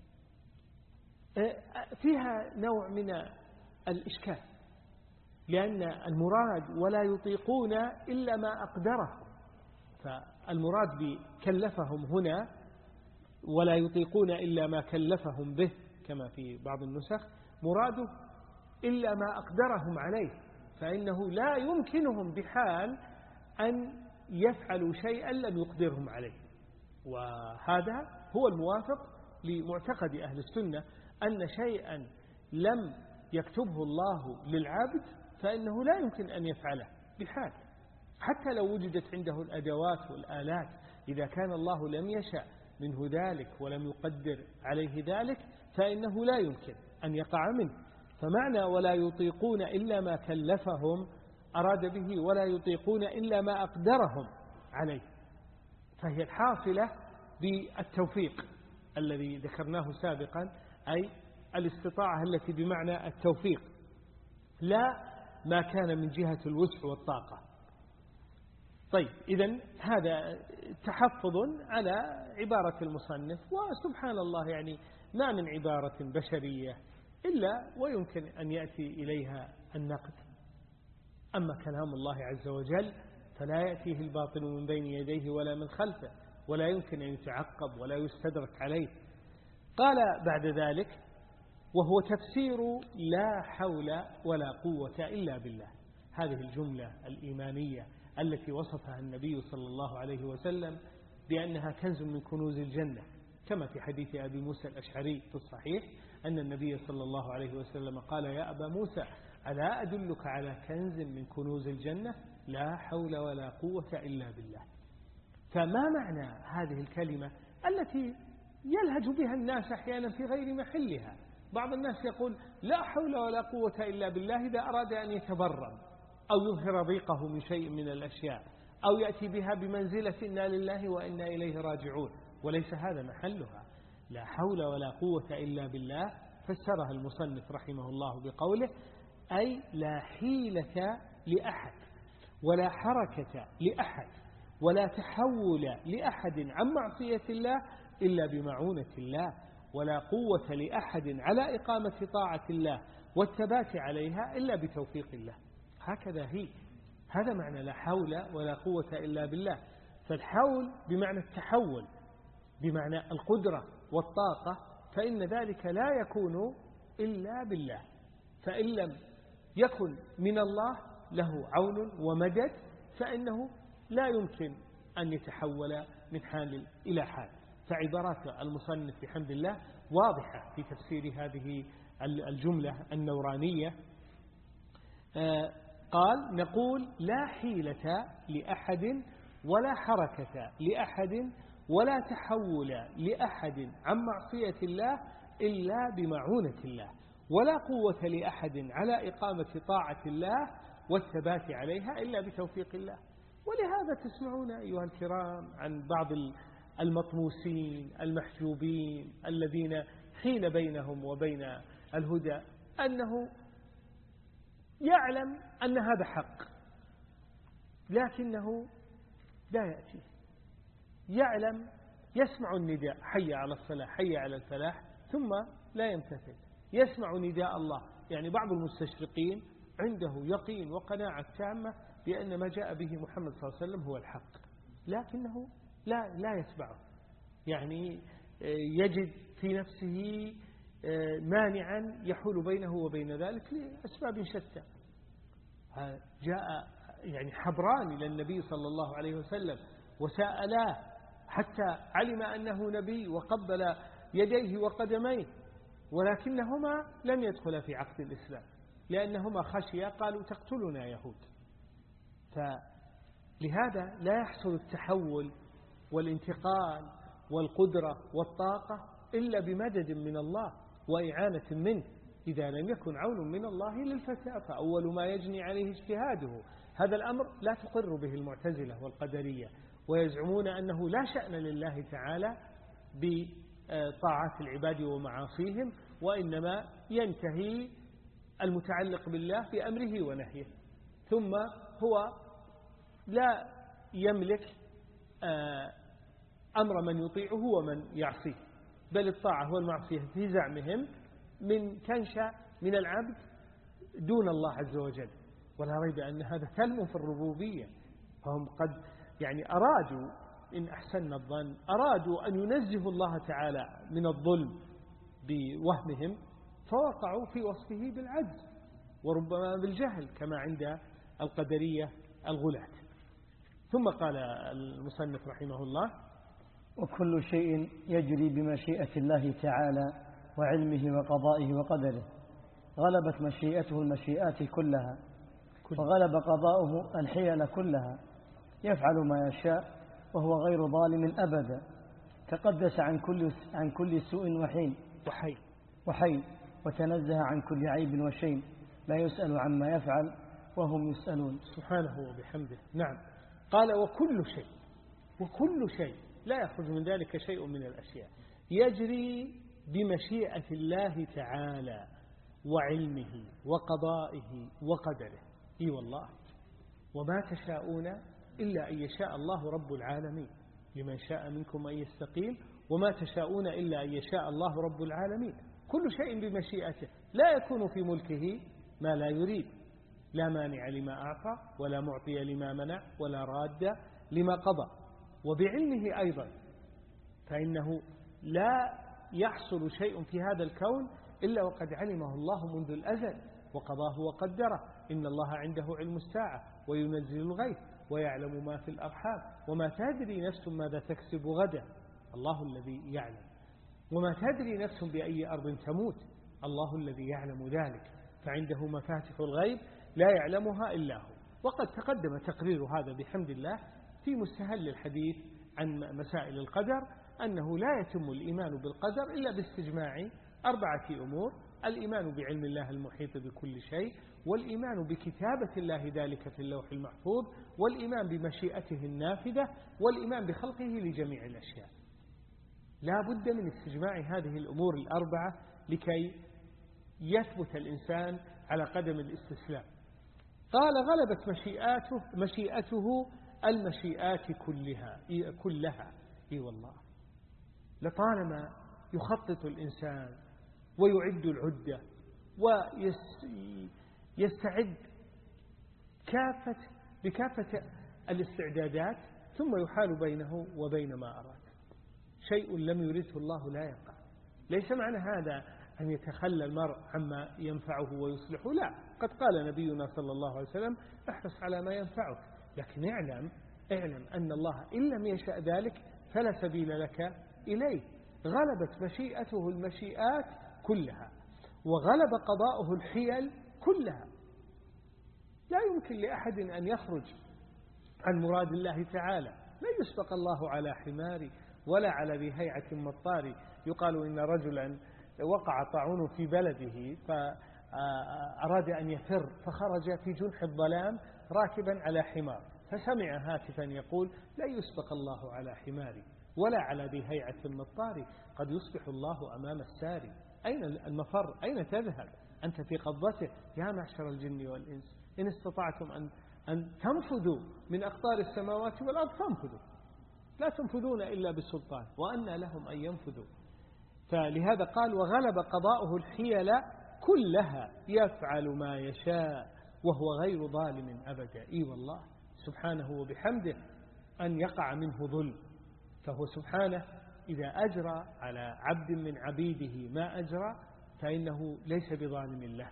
فيها نوع من الإشكال، لأن المراد ولا يطيقون إلا ما أقدرهم، فالمراد بكلفهم هنا ولا يطيقون إلا ما كلفهم به كما في بعض النسخ مراده إلا ما أقدرهم عليه، فإنه لا يمكنهم بحال أن يفعلوا شيئا لم يقدرهم عليه. وهذا هو الموافق لمعتقد أهل السنة أن شيئا لم يكتبه الله للعبد فإنه لا يمكن أن يفعله بحال، حتى لو وجدت عنده الأدوات والآلات، إذا كان الله لم يشأ منه ذلك ولم يقدر عليه ذلك فإنه لا يمكن أن يقع منه. فمعنى ولا يطيقون إلا ما كلفهم أراد به ولا يطيقون إلا ما أقدرهم عليه، فهي الحاصلة بالتوفيق الذي ذكرناه سابقا، أي الاستطاعة التي بمعنى التوفيق، لا ما كان من جهة الوسع والطاقة. طيب إذن هذا تحفظ على عبارة المصنف، وسبحان الله يعني ما من عبارة بشرية إلا ويمكن أن يأتي إليها النقد. أما كلام الله عز وجل فلا يأتيه الباطل من بين يديه ولا من خلفه، ولا يمكن أن يتعقب ولا يستدرك عليه. قال بعد ذلك وهو تفسير لا حول ولا قوة إلا بالله. هذه الجملة الإيمانية التي وصفها النبي صلى الله عليه وسلم بأنها كنز من كنوز الجنة، كما في حديث أبي موسى الأشعري في الصحيح أن النبي صلى الله عليه وسلم قال يا أبا موسى ألا أدلك على كنز من كنوز الجنة لا حول ولا قوة إلا بالله. فما معنى هذه الكلمة التي يلهج بها الناس أحيانا في غير محلها؟ بعض الناس يقول لا حول ولا قوة إلا بالله إذا أراد أن يتبرم أو يظهر ضيقه من شيء من الأشياء، أو يأتي بها بمنزلة إنا لله وإنا إليه راجعون، وليس هذا محلها. لا حول ولا قوة إلا بالله فسرها المصنف رحمه الله بقوله أي لا حيلة لأحد ولا حركة لأحد ولا تحول لأحد عن معصية الله إلا بمعونة الله، ولا قوة لأحد على إقامة طاعة الله والثبات عليها إلا بتوفيق الله. هكذا هي هذا معنى لا حول ولا قوة إلا بالله. فالحول بمعنى التحول، بمعنى القدرة والطاقة، فإن ذلك لا يكون إلا بالله. فإن لم يكن من الله له عون ومدد فإنه لا يمكن أن يتحول من حال إلى حال. فعبارات المصنف بحمد الله واضحة في تفسير هذه الجملة النورانية. قال: نقول لا حيلة لأحد ولا حركة لأحد ولا تحول لأحد عن معصية الله إلا بمعونة الله، ولا قوة لأحد على إقامة طاعة الله والثبات عليها إلا بتوفيق الله. ولهذا تسمعون أيها الكرام عن بعض المطموسين المحجوبين الذين حيل بينهم وبين الهدى أنه يعلم أن هذا حق لكنه لا يأتي، يعلم يسمع النداء حي على الصلاة حي على الفلاح ثم لا يمتثل، يسمع نداء الله. يعني بعض المستشرقين عنده يقين وقناعة تامة بأن ما جاء به محمد صلى الله عليه وسلم هو الحق لكنه لا لا يتبعه، يعني يجد في نفسه مانعا يحول بينه وبين ذلك لأسباب شتى. جاء يعني حبران إلى النبي صلى الله عليه وسلم وسألاه حتى علم أنه نبي وقبل يديه وقدميه، ولكنهما لم يدخلا في عقد الإسلام لأنهما خشيا قالوا تقتلنا يهود. فلهذا لا يحصل التحول والانتقال والقدرة والطاقة إلا بمدد من الله وإعانة منه. إذا لم يكن عون من الله للفتاة فأول ما يجني عليه اجتهاده. هذا الأمر لا تقر به المعتزلة والقدرية، ويزعمون أنه لا شأن لله تعالى بطاعات العباد ومعاصيهم، وإنما ينتهي المتعلق بالله بأمره ونهيه، ثم هو لا يملك أمر من يطيعه ومن يعصيه، بل الطاعة والمعصية في زعمهم من تنشأ من العبد دون الله عز وجل. ولا ريب أن هذا كلم في الربوبية. فهم قد يعني أرادوا إن أحسن الظن أرادوا أن ينزهوا الله تعالى من الظلم بوهمهم فوقعوا في وصفه بالعجز وربما بالجهل كما عند القدرية الغلاة. ثم قال المصنف رحمه الله: وكل شيء يجري بمشيئة الله تعالى وعلمه وقضائه وقدره، غلبت مشيئته المشيئات كلها وغلب قضاؤه الحيل كلها، يفعل ما يشاء وهو غير ظالم أبدا، تقدس عن كل عن كل سوء وحين وحي وحي وتنزه عن كل عيب وشين، لا يسأل عما يفعل وهم يسألون سبحانه وبحمده. نعم، قال وكل شيء، وكل شيء لا يخرج من ذلك شيء من الأشياء يجري بمشيئة الله تعالى وعلمه وقضائه وقدره. إي والله، وما تشاءون إلا أن يشاء الله رب العالمين، لمن شاء منكم أن يستقيم، وما تشاءون إلا أن يشاء الله رب العالمين. كل شيء بمشيئته، لا يكون في ملكه ما لا يريد، لا مانع لما أعطى ولا معطي لما منع ولا راد لما قضى. وبعلمه أيضا، فإنه لا يحصل شيء في هذا الكون إلا وقد علمه الله منذ الأزل وقضاه وقدره. إن الله عنده علم الساعة وينزل الغيث ويعلم ما في الأرحام وما تدري نفس ماذا تكسب غدا، الله الذي يعلم. وما تدري نفس بأي أرض تموت، الله الذي يعلم ذلك. فعنده مفاتح الغيب لا يعلمها إلا هو. وقد تقدم تقرير هذا بحمد الله في مستهل الحديث عن مسائل القدر، أنه لا يتم الإيمان بالقدر إلا باستجماع أربعة أمور: الإيمان بعلم الله المحيط بكل شيء، والإيمان بكتابة الله ذلك في اللوح المحفوظ، والإيمان بمشيئته النافذة، والإيمان بخلقه لجميع الأشياء. لا بد من استجماع هذه الأمور الأربعة لكي يثبت الإنسان على قدم الاستسلام. قال غلبت مشيئاته مشيئته المشيئات كلها كلها إي والله، لطالما يخطط الإنسان ويعد العدة ويستعد كافة بكافة الاستعدادات ثم يحال بينه وبين ما أراد. شيء لم يريده الله لا يقع. ليس معنى هذا أن يتخلى المرء عما ينفعه ويصلحه، لا. قد قال نبينا صلى الله عليه وسلم احرص على ما ينفعك، لكن اعلم اعلم أن الله إن لم يشأ ذلك فلا سبيل لك إليه. غلبت مشيئته المشيئات كلها، وغلب قضاؤه الحيل كلها. لا يمكن لأحد أن يخرج عن مراد الله تعالى. لا يسبق الله على حمار ولا على ذي هيعة مطار. يقال إن رجلا وقع طاعون في بلده فأراد أن يفر، فخرج في جنح الظلام راكبا على حمار، فسمع هاتفا يقول لا يسبق الله على حمار ولا على ذي هيعة مطار، قد يصبح الله أمام الساري. أين المفر؟ أين تذهب؟ أنت في قبضته. يا معشر الجن والإنس إن استطعتم أن, أن تنفذوا من أقطار السماوات والأرض فانفذوا، لا تنفذون إلا بالسلطان، وأنى لهم أن ينفذوا. فلهذا قال وغلب قضاؤه الحيل كلها يفعل ما يشاء وهو غير ظالم أبدا. إي والله سبحانه وبحمده أن يقع منه ظلم، فهو سبحانه إذا أجرى على عبد من عبيده ما أجرى فإنه ليس بظالم له.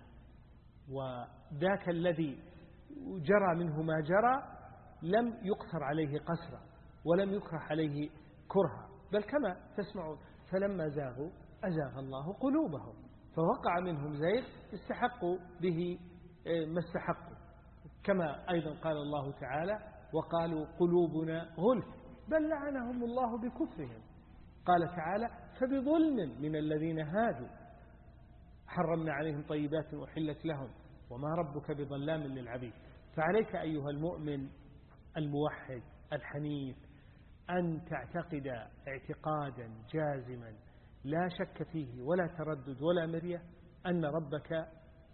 وذاك الذي جرى منه ما جرى لم يقصر عليه قسرا ولم يكره عليه كرها، بل كما تسمعون فلما زاغوا أزاغ الله قلوبهم، فوقع منهم زيغ استحقوا به ما استحقوا، كما أيضا قال الله تعالى وقالوا قلوبنا غلف بل لعنهم الله بكفرهم. قال تعالى فبظلم من الذين هادوا حرمنا عليهم طيبات أحلت لهم وما ربك بظلام للعبيد. فعليك أيها المؤمن الموحد الحنيف أن تعتقد اعتقادا جازما لا شك فيه ولا تردد ولا مرية أن ربك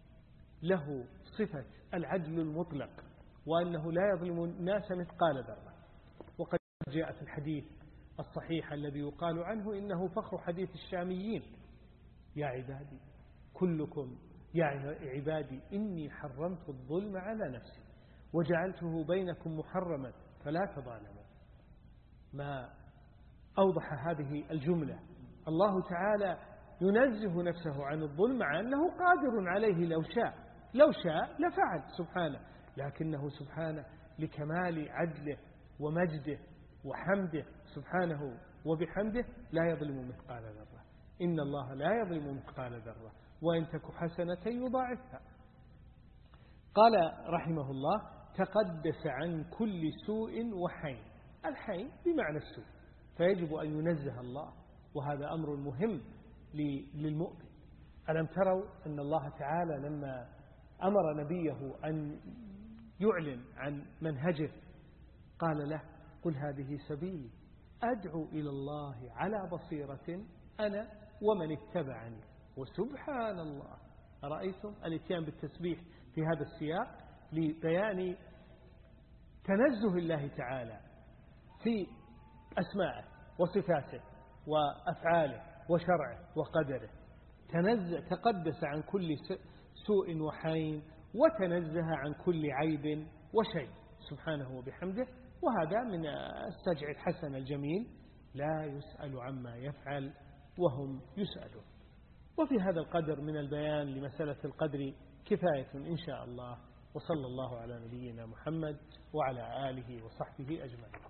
له صفة العدل المطلق، وأنه لا يظلم الناس مثقال ذرة. وقد جاء في الحديث الصحيح الذي يقال عنه إنه فخر حديث الشاميين يا عبادي كلكم يا عبادي إني حرمت الظلم على نفسي وجعلته بينكم محرما فلا تظالموا. ما أوضح هذه الجملة. الله تعالى ينزه نفسه عن الظلم مع أنه قادر عليه لو شاء لو شاء لفعل سبحانه، لكنه سبحانه لكمال عدله ومجده وحمده سبحانه وبحمده لا يظلم مثقال ذرة. إن الله لا يظلم مثقال ذرة وإن تك حسنة يضاعفها. قال رحمه الله تقدس عن كل سوء وحين. الحين بمعنى السوء، فيجب أن ينزه الله، وهذا أمر مهم للمؤمن. ألم تروا أن الله تعالى لما أمر نبيه أن يعلن عن منهجه قال له قل هذه سبيلي أدعو إلى الله على بصيرة أنا ومن اتبعني وسبحان الله. أرأيتم الاتيان بالتسبيح في هذا السياق لبيان تنزه الله تعالى في أسماءه وصفاته وأفعاله وشرعه وقدره. تنزه تقدس عن كل سوء وحين وتنزه عن كل عيب وشيء سبحانه وبحمده. وهذا من السجع الحسن الجميل لا يسأل عما يفعل وهم يسألون. وفي هذا القدر من البيان لمسألة القدر كفاية إن شاء الله، وصلى الله على نبينا محمد وعلى آله وصحبه أجمعين.